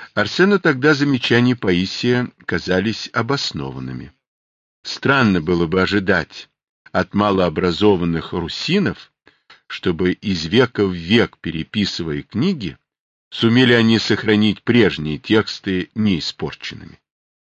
Арсену тогда замечания Паисия казались обоснованными. Странно было бы ожидать от малообразованных русинов, чтобы из века в век, переписывая книги, сумели они сохранить прежние тексты неиспорченными.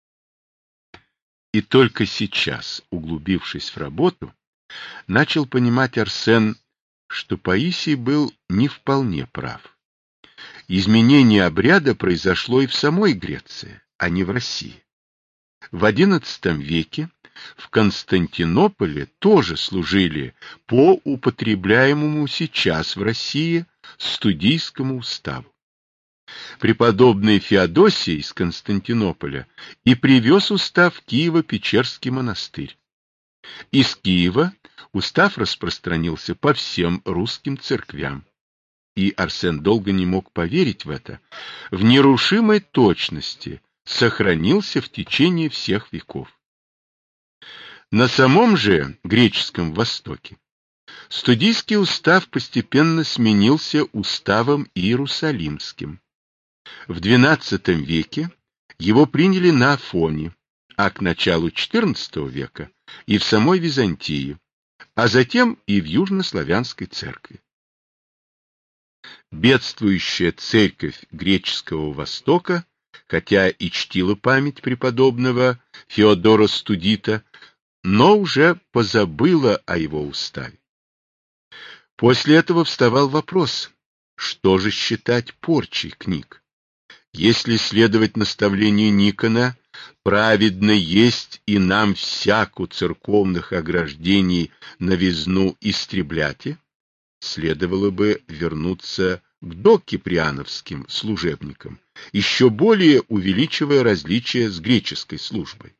И только сейчас, углубившись в работу, начал понимать Арсен, что Паисий был не вполне прав. Изменение обряда произошло и в самой Греции, а не в России. В XI веке в Константинополе тоже служили по употребляемому сейчас в России студийскому уставу. Преподобный Феодосий из Константинополя и привез устав в Киево-Печерский монастырь. Из Киева устав распространился по всем русским церквям. И Арсен долго не мог поверить в это, в нерушимой точности сохранился в течение всех веков. На самом же греческом Востоке студийский устав постепенно сменился уставом иерусалимским. В XII веке его приняли на Афоне, а к началу XIV века и в самой Византии, а затем и в южнославянской церкви. Бедствующая церковь греческого Востока, хотя и чтила память преподобного Феодора Студита, но уже позабыла о его уставе. После этого вставал вопрос, что же считать порчей книг? Если следовать наставлению Никона, праведно есть и нам всяку церковных ограждений новизну истребляте, следовало бы вернуться к докиприановским служебникам, еще более увеличивая различия с греческой службой.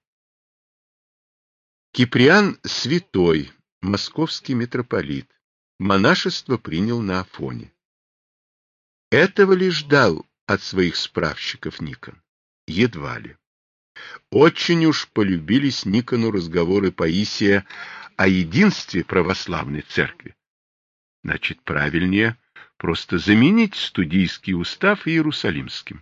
Киприан святой, московский митрополит, монашество принял на Афоне. Этого ли ждал от своих справщиков Никон? Едва ли. Очень уж полюбились Никону разговоры Паисия о единстве православной церкви. Значит, правильнее просто заменить студийский устав иерусалимским.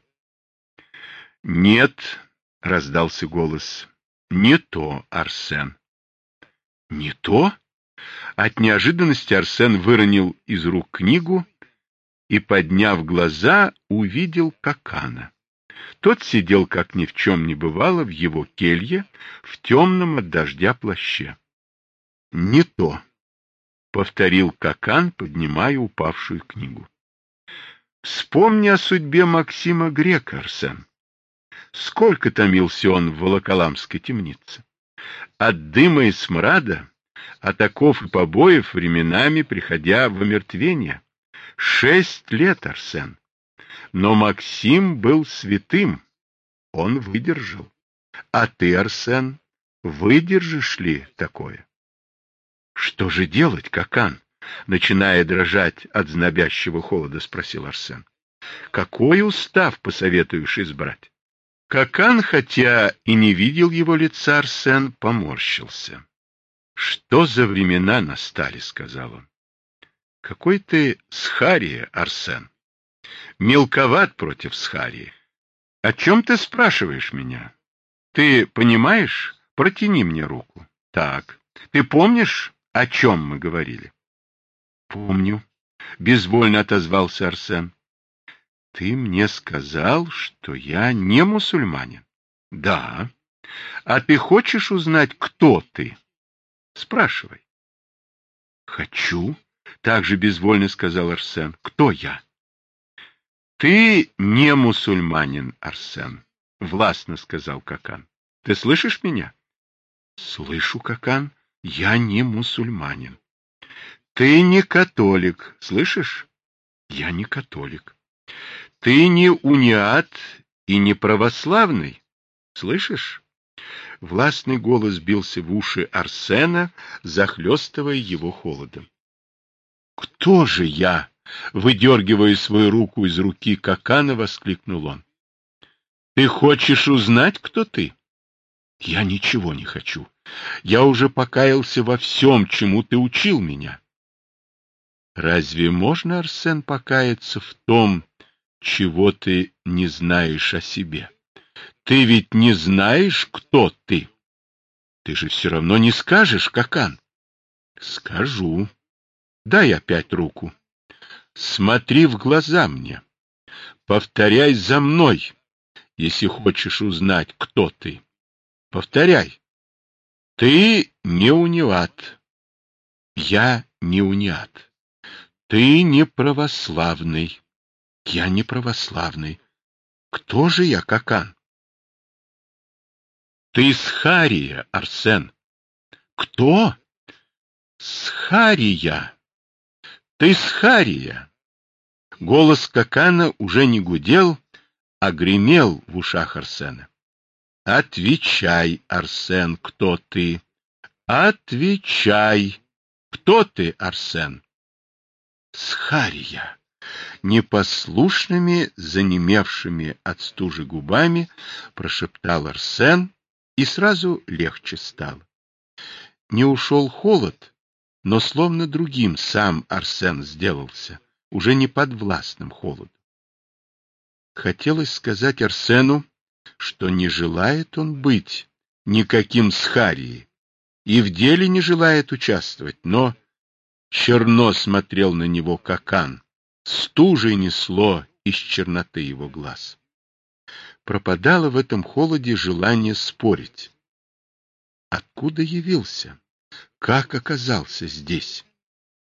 Нет, раздался голос, не то, Арсен. Не то? От неожиданности Арсен выронил из рук книгу и, подняв глаза, увидел Кокана. Тот сидел, как ни в чем не бывало, в его келье, в темном от дождя плаще. — Не то, — повторил Кокан, поднимая упавшую книгу. — Вспомни о судьбе Максима Грека, Арсен. Сколько томился он в Волоколамской темнице. От дыма и смрада, от оков и побоев, временами приходя в омертвение. 6 лет, Арсен. Но Максим был святым, он выдержал. А ты, Арсен, выдержишь ли такое? Что же делать, Кокан? Начиная дрожать от знобящего холода, спросил Арсен. Какой устав посоветуешь избрать? Кокан, хотя и не видел его лица, Арсен поморщился. Что за времена настали, сказал он. Какой ты схария, Арсен. Мелковат против схарии. О чем ты спрашиваешь меня? Ты понимаешь? Протяни мне руку. Так. Ты помнишь, о чем мы говорили? Помню. Безвольно отозвался Арсен. Ты мне сказал, что я не мусульманин. Да. А ты хочешь узнать, кто ты? Спрашивай. Хочу. Также безвольно сказал Арсен. Кто я? Ты не мусульманин, Арсен, властно сказал Кокан. Ты слышишь меня? Слышу, Кокан. Я не мусульманин. Ты не католик, слышишь? Я не католик. Ты не униат и не православный, слышишь? Властный голос бился в уши Арсена, захлестывая его холодом. Кто же я? Выдергивая свою руку из руки Кокана, воскликнул он. Ты хочешь узнать, кто ты? Я ничего не хочу. Я уже покаялся во всем, чему ты учил меня. Разве можно, Арсен, покаяться в том, чего ты не знаешь о себе? Ты ведь не знаешь, кто ты. Ты же все равно не скажешь, Какан. Скажу. Дай опять руку. Смотри в глаза мне. Повторяй за мной, если хочешь узнать, кто ты. Повторяй. Ты не униат. Я не униат. Ты не православный. Я не православный. Кто же я, Какан? Ты Схария, Арсен. Кто? Схария. Ты Схария. Голос Какана уже не гудел, а гремел в ушах Арсена. Отвечай, Арсен, кто ты? Отвечай. Кто ты, Арсен? Схария. Непослушными, занемевшими от стужи губами прошептал Арсен, и сразу легче стало. Не ушел холод, но словно другим сам Арсен сделался, уже не подвластным холоду. Хотелось сказать Арсену, что не желает он быть никаким Схарией и в деле не желает участвовать, но черно смотрел на него Какан, стужей несло из черноты его глаз. Пропадало в этом холоде желание спорить. Откуда явился? Как оказался здесь?